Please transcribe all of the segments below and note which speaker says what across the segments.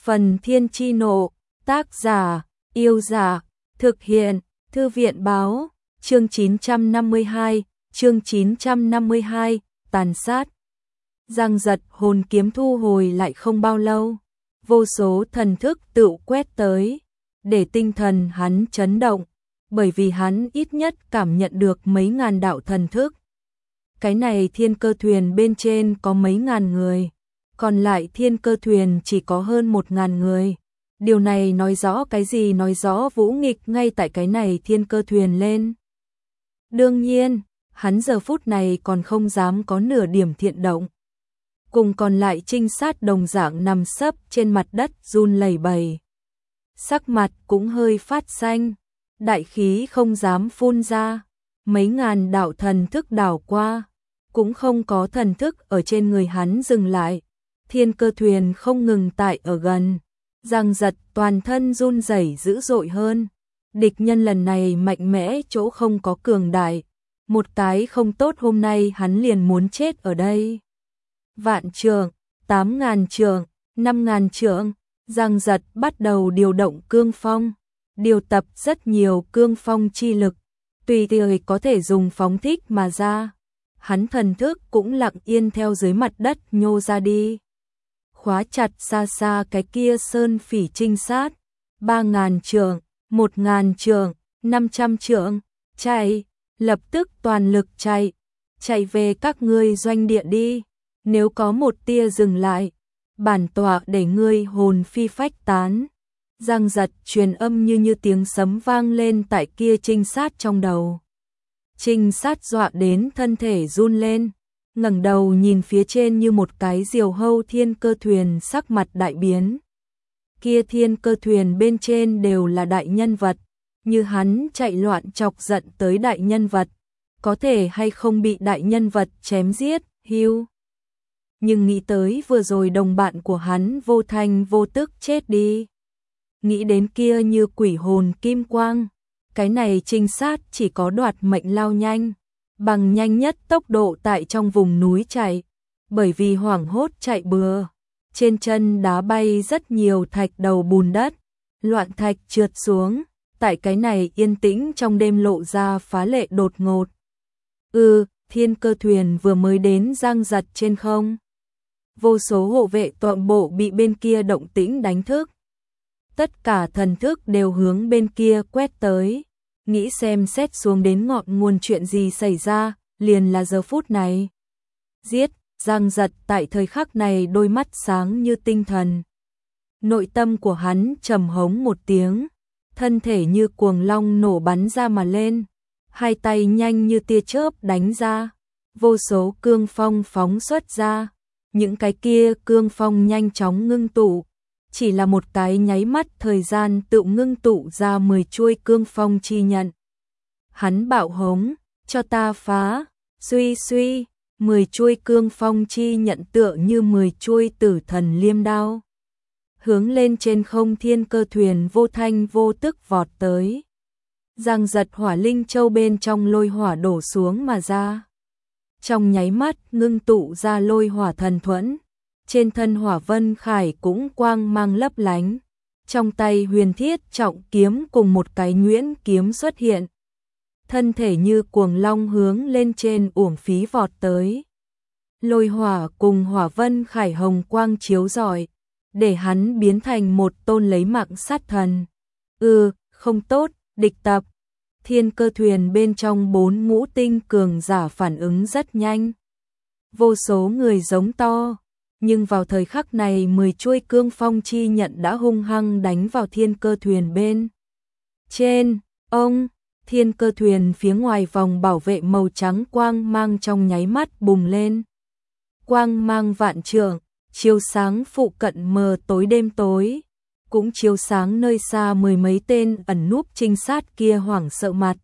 Speaker 1: Phần Thiên Chi Nộ, tác giả, Yêu Giả, thực hiện, Thư viện Báo, chương 952, tàn sát. Giang Giật hồn kiếm thu hồi lại không bao lâu, vô số thần thức tự quét tới, để tinh thần hắn chấn động, bởi vì hắn ít nhất cảm nhận được mấy ngàn đạo thần thức. Cái này thiên cơ thuyền bên trên có mấy ngàn người, còn lại thiên cơ thuyền chỉ có hơn 1000 người. Điều này nói rõ cái gì? Nói rõ Vũ Nghịch ngay tại cái này thiên cơ thuyền lên. Đương nhiên, hắn giờ phút này còn không dám có nửa điểm thiện động. Cùng còn lại trinh sát đồng dạng nằm sấp trên mặt đất run lẩy bẩy. Sắc mặt cũng hơi phát xanh, đại khí không dám phun ra, mấy ngàn đạo thần thức đảo qua, cũng không có thần thức ở trên người hắn dừng lại. Thiên cơ thuyền không ngừng tại ở gần, Giang Giật toàn thân run rẩy dữ dội hơn. Địch nhân lần này mạnh mẽ chỗ không có cường đại, một cái không tốt hôm nay hắn liền muốn chết ở đây. Vạn trượng, 8000 trượng, 5000 trượng, Giang Giật bắt đầu điều động cương phong, điều tập rất nhiều cương phong chi lực, tùy thời có thể dùng phóng thích mà ra. Hắn thần thức cũng lặng yên theo dưới mặt đất nhô ra đi, khóa chặt xa xa cái kia sơn phỉ trinh sát. 3000 trượng, 1000 trượng, 500 trượng, chạy, lập tức toàn lực chạy về các ngươi doanh địa đi. Nếu có một tia dừng lại, bản tọa để ngươi hồn phi phách tán. Giang Giật truyền âm như tiếng sấm vang lên tại kia trinh sát trong đầu. Trinh sát dọa đến thân thể run lên, ngẩng đầu nhìn phía trên như một cái diều hâu thiên cơ thuyền, sắc mặt đại biến. Kia thiên cơ thuyền bên trên đều là đại nhân vật, như hắn chạy loạn chọc giận tới đại nhân vật, có thể hay không bị đại nhân vật chém giết, hưu. Nhưng nghĩ tới vừa rồi đồng bạn của hắn vô thanh vô tức chết đi, nghĩ đến kia như quỷ hồn kim quang, cái này trinh sát chỉ có đoạt mệnh lao nhanh, bằng nhanh nhất tốc độ tại trong vùng núi chạy, bởi vì hoảng hốt chạy bừa, trên chân đá bay rất nhiều thạch đầu bùn đất, loạn thạch trượt xuống, tại cái này yên tĩnh trong đêm lộ ra phá lệ đột ngột. Thiên cơ thuyền vừa mới đến Giang Giật trên không, vô số hộ vệ toàn bộ bị bên kia động tĩnh đánh thức. Tất cả thần thức đều hướng bên kia quét tới, nghĩ xem xét xuống đến ngọn nguồn chuyện gì xảy ra, liền là giờ phút này. Giết, Giang Giật tại thời khắc này đôi mắt sáng như tinh thần. Nội tâm của hắn trầm hống một tiếng, thân thể như cuồng long nổ bắn ra mà lên, hai tay nhanh như tia chớp đánh ra, vô số cương phong phóng xuất ra. Những cái kia cương phong nhanh chóng ngưng tụ, chỉ là một cái nháy mắt thời gian tự ngưng tụ ra 10 chuôi cương phong chi nhận. Hắn bạo hống, cho ta phá, suy, 10 chuôi cương phong chi nhận tựa như 10 chuôi tử thần liêm đao, hướng lên trên không thiên cơ thuyền vô thanh vô tức vọt tới. Giang Giật hỏa linh châu bên trong lôi hỏa đổ xuống mà ra. Trong nháy mắt ngưng tụ ra lôi hỏa thần thuẫn, trên thân hỏa vân khải cũng quang mang lấp lánh, trong tay huyền thiết trọng kiếm cùng một cái nhuyễn kiếm xuất hiện, thân thể như cuồng long hướng lên trên uổng phí vọt tới. Lôi hỏa cùng hỏa vân khải hồng quang chiếu rọi, để hắn biến thành một tôn lấy mạng sát thần. Không tốt, địch tập. Thiên cơ thuyền bên trong 4 ngũ tinh cường giả phản ứng rất nhanh. Vô số người giống to, nhưng vào thời khắc này 10 chuôi cương phong chi nhận đã hung hăng đánh vào thiên cơ thuyền bên trên. Thiên cơ thuyền phía ngoài vòng bảo vệ màu trắng quang mang trong nháy mắt bùng lên. Quang mang vạn trượng, chiếu sáng phụ cận mờ tối đêm tối, cũng chiếu sáng nơi xa 10 mấy tên ẩn núp trinh sát kia hoảng sợ mặt.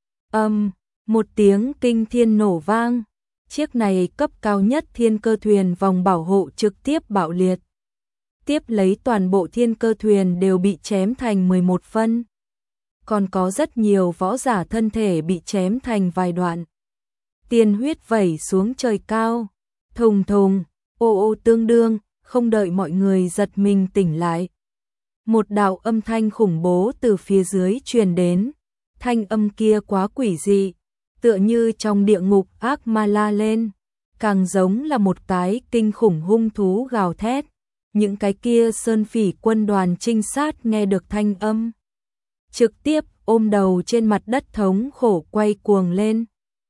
Speaker 1: Một tiếng kinh thiên nổ vang, chiếc này cấp cao nhất thiên cơ thuyền vòng bảo hộ trực tiếp bạo liệt. Tiếp lấy toàn bộ thiên cơ thuyền đều bị chém thành 11 phân. Còn có rất nhiều võ giả thân thể bị chém thành vài đoạn. Tiên huyết vẩy xuống trời cao, thùng thùng, ô ô tương đương, không đợi mọi người giật mình tỉnh lại. Một đạo âm thanh khủng bố từ phía dưới truyền đến, thanh âm kia quá quỷ dị, tựa như trong địa ngục ác ma la lên, càng giống là một cái kinh khủng hung thú gào thét. Những cái kia sơn phỉ quân đoàn trinh sát nghe được thanh âm, trực tiếp ôm đầu trên mặt đất thống khổ quay cuồng lên.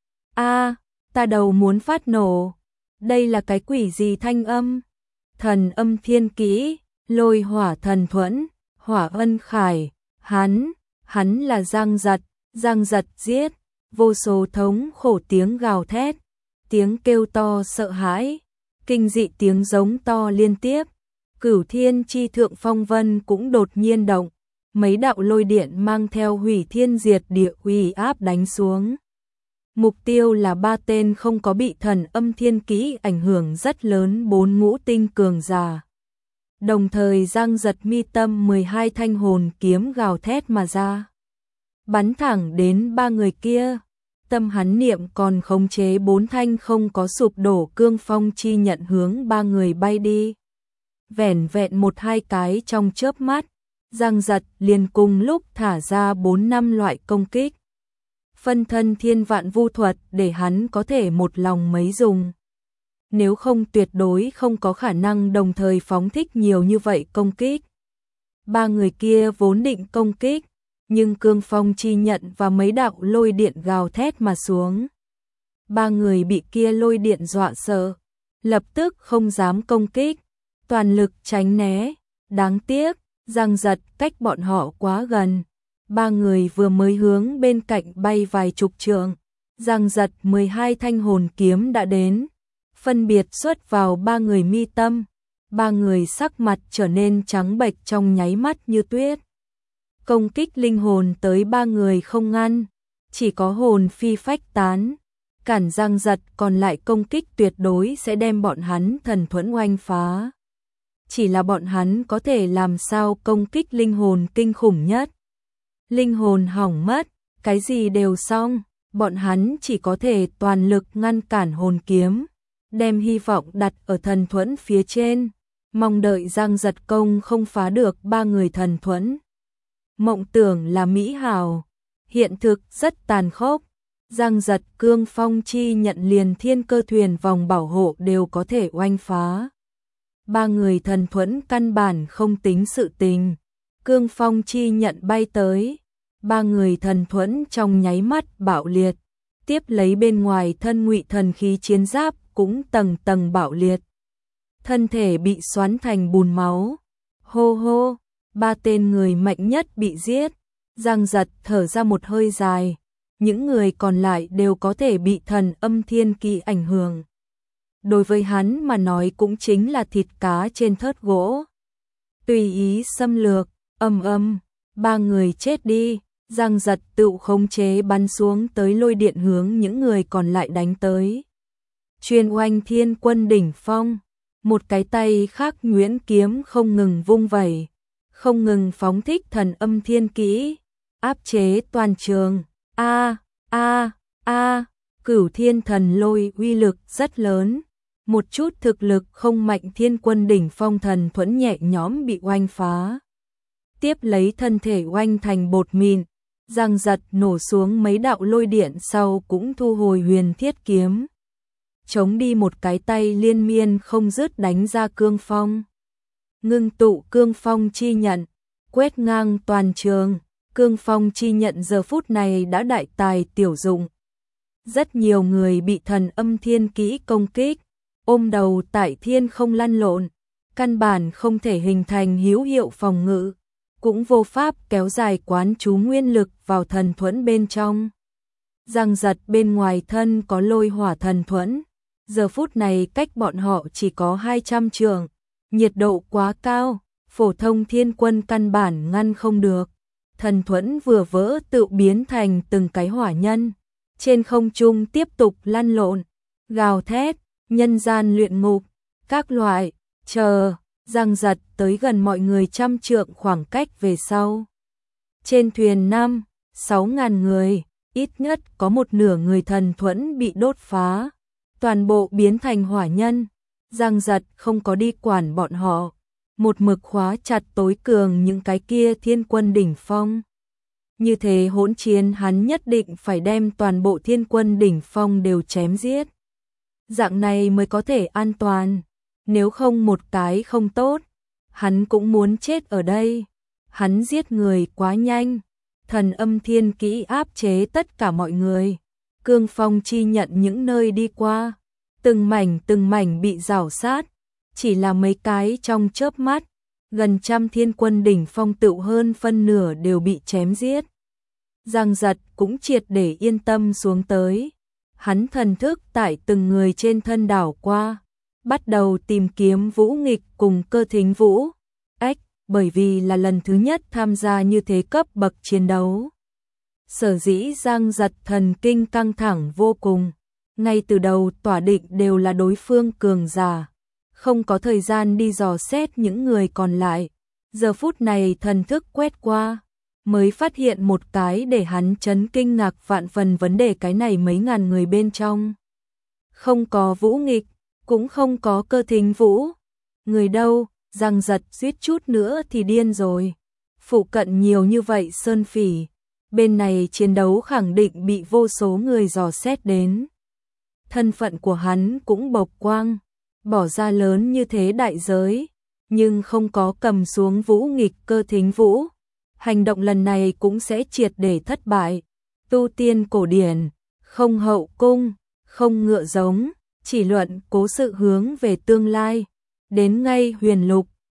Speaker 1: A, ta đầu muốn phát nổ. Đây là cái quỷ gì thanh âm? Thần âm thiên kỹ, lôi hỏa thần thuẫn, hỏa ân khải, hắn là Giang Giật giết, vô số thống khổ tiếng gào thét, tiếng kêu to sợ hãi, kinh dị tiếng giống to liên tiếp. Cửu thiên chi thượng phong vân cũng đột nhiên động, mấy đạo lôi điện mang theo hủy thiên diệt địa uy áp đánh xuống. Mục tiêu là 3 tên không có bị thần âm thiên kỹ ảnh hưởng rất lớn 4 ngũ tinh cường giả. Đồng thời Giang Giật mi tâm 12 thanh hồn kiếm gào thét mà ra, bắn thẳng đến 3 người kia. Tâm hắn niệm còn khống chế 4 thanh không có sụp đổ cương phong chi nhận hướng 3 người bay đi. Vẻn vẹn 1-2 cái trong chớp mắt, Giang Giật liền cùng lúc thả ra 4-5 loại công kích. Phân thân thiên vạn vu thuật để hắn có thể một lòng mấy dùng. Nếu không tuyệt đối không có khả năng đồng thời phóng thích nhiều như vậy công kích. 3 người kia vốn định công kích, nhưng cương phong chi nhận và mấy đạo lôi điện gào thét mà xuống. 3 người bị kia lôi điện dọa sợ, lập tức không dám công kích, toàn lực tránh né. Đáng tiếc, Giang Giật cách bọn họ quá gần. 3 người vừa mới hướng bên cạnh bay vài chục trượng, Giang Giật 12 thanh hồn kiếm đã đến, phân biệt xuất vào 3 người mi tâm. 3 người sắc mặt trở nên trắng bệch trong nháy mắt như tuyết. Công kích linh hồn tới 3 người không ngăn, chỉ có hồn phi phách tán. Cản Giang Giật còn lại công kích tuyệt đối sẽ đem bọn hắn thần thuẫn oanh phá. Chỉ là bọn hắn có thể làm sao công kích linh hồn kinh khủng nhất. Linh hồn hỏng mất, cái gì đều xong, bọn hắn chỉ có thể toàn lực ngăn cản hồn kiếm, đem hy vọng đặt ở thần thuẫn phía trên, mong đợi Giang Giật công không phá được 3 người thần thuẫn. Mộng tưởng là mỹ hảo, hiện thực rất tàn khốc. Giang Giật cương phong chi nhận liền thiên cơ thuyền vòng bảo hộ đều có thể oanh phá. 3 người thần thuẫn căn bản không tính sự tình. Cương phong chi nhận bay tới, 3 người thần thuẫn trong nháy mắt bạo liệt, tiếp lấy bên ngoài thân ngụy thần khí chiến giáp cũng tầng tầng bạo liệt. Thân thể bị xoắn thành bùn máu. Hô hô, 3 tên người mạnh nhất bị giết. Giang Giật thở ra một hơi dài, những người còn lại đều có thể bị thần âm thiên kỹ ảnh hưởng. Đối với hắn mà nói cũng chính là thịt cá trên thớt gỗ. Tùy ý xâm lược, 3 người chết đi. Giang Giật tự khống chế bắn xuống tới lôi điện hướng những người còn lại đánh tới. Chuyên oanh thiên quân đỉnh phong, một cái tay khác nhuyễn kiếm không ngừng vung vẩy, không ngừng phóng thích thần âm thiên kỹ, áp chế toàn trường. Cửu thiên thần lôi uy lực rất lớn, một chút thực lực không mạnh thiên quân đỉnh phong thần thuẫn nhẹ nhõm bị oanh phá. Tiếp lấy thân thể oanh thành bột mịn, Giang Giật nổ xuống mấy đạo lôi điện sau cũng thu hồi huyền thiết kiếm, chống đi một cái tay liên miên không dứt đánh ra cương phong. Ngưng tụ cương phong chi nhận, quét ngang toàn trường. Cương phong chi nhận giờ phút này đã đại tài tiểu dụng. Rất nhiều người bị thần âm thiên kỹ công kích, ôm đầu tại thiên không lăn lộn, căn bản không thể hình thành hữu hiệu phòng ngự, cũng vô pháp kéo dài quán chú nguyên lực vào thần thuẫn bên trong. Giang Giật bên ngoài thân có lôi hỏa thần thuẫn, giờ phút này cách bọn họ chỉ có 200 trượng, nhiệt độ quá cao, phổ thông thiên quân căn bản ngăn không được. Thần thuẫn vừa vỡ tự biến thành từng cái hỏa nhân, trên không trung tiếp tục lăn lộn, gào thét, nhân gian luyện ngục, các loại, chờ. Giang Giật tới gần mọi người 100 trượng khoảng cách về sau. Trên thuyền 5-6 ngàn người, ít nhất có một nửa người thần thuẫn bị đốt phá, toàn bộ biến thành hỏa nhân. Giang Giật không có đi quản bọn họ, một mực khóa chặt tối cường những cái kia thiên quân đỉnh phong. Như thế hỗn chiến hắn nhất định phải đem toàn bộ thiên quân đỉnh phong đều chém giết. Dạng này mới có thể an toàn, nếu không một cái không tốt, hắn cũng muốn chết ở đây. Hắn giết người quá nhanh, thần âm thiên kỹ áp chế tất cả mọi người. Cương phong chi nhận những nơi đi qua, từng mảnh bị rào sát, chỉ là mấy cái trong chớp mắt, gần trăm thiên quân đỉnh phong tựu hơn phân nửa đều bị chém giết. Giang Giật cũng triệt để yên tâm xuống tới, hắn thần thức tại từng người trên thân đảo qua, bắt đầu tìm kiếm Vũ Nghịch cùng Cơ Thính Vũ. Bởi vì là lần thứ nhất tham gia như thế cấp bậc chiến đấu. Sở dĩ Giang Giật thần kinh căng thẳng vô cùng, ngay từ đầu tỏa định đều là đối phương cường giả, không có thời gian đi dò xét những người còn lại. Giờ phút này thần thức quét qua, mới phát hiện một cái để hắn chấn kinh ngạc vạn phần vấn đề, cái này mấy ngàn người bên trong. Không có Vũ Nghịch, cũng không có Cơ Thính Vũ. Người đâu? Giang Giật suýt chút nữa thì điên rồi. Phụ cận nhiều như vậy sơn phỉ, bên này chiến đấu khẳng định bị vô số người dò xét đến. Thân phận của hắn cũng bộc quang, bỏ ra lớn như thế đại giới, nhưng không có cầm xuống Vũ Nghịch Cơ Thính Vũ. Hành động lần này cũng sẽ triệt để thất bại. Tu tiên cổ điển, không hậu cung, không ngựa giống, chỉ luận cố sự hướng về tương lai. Đến ngay huyền lục,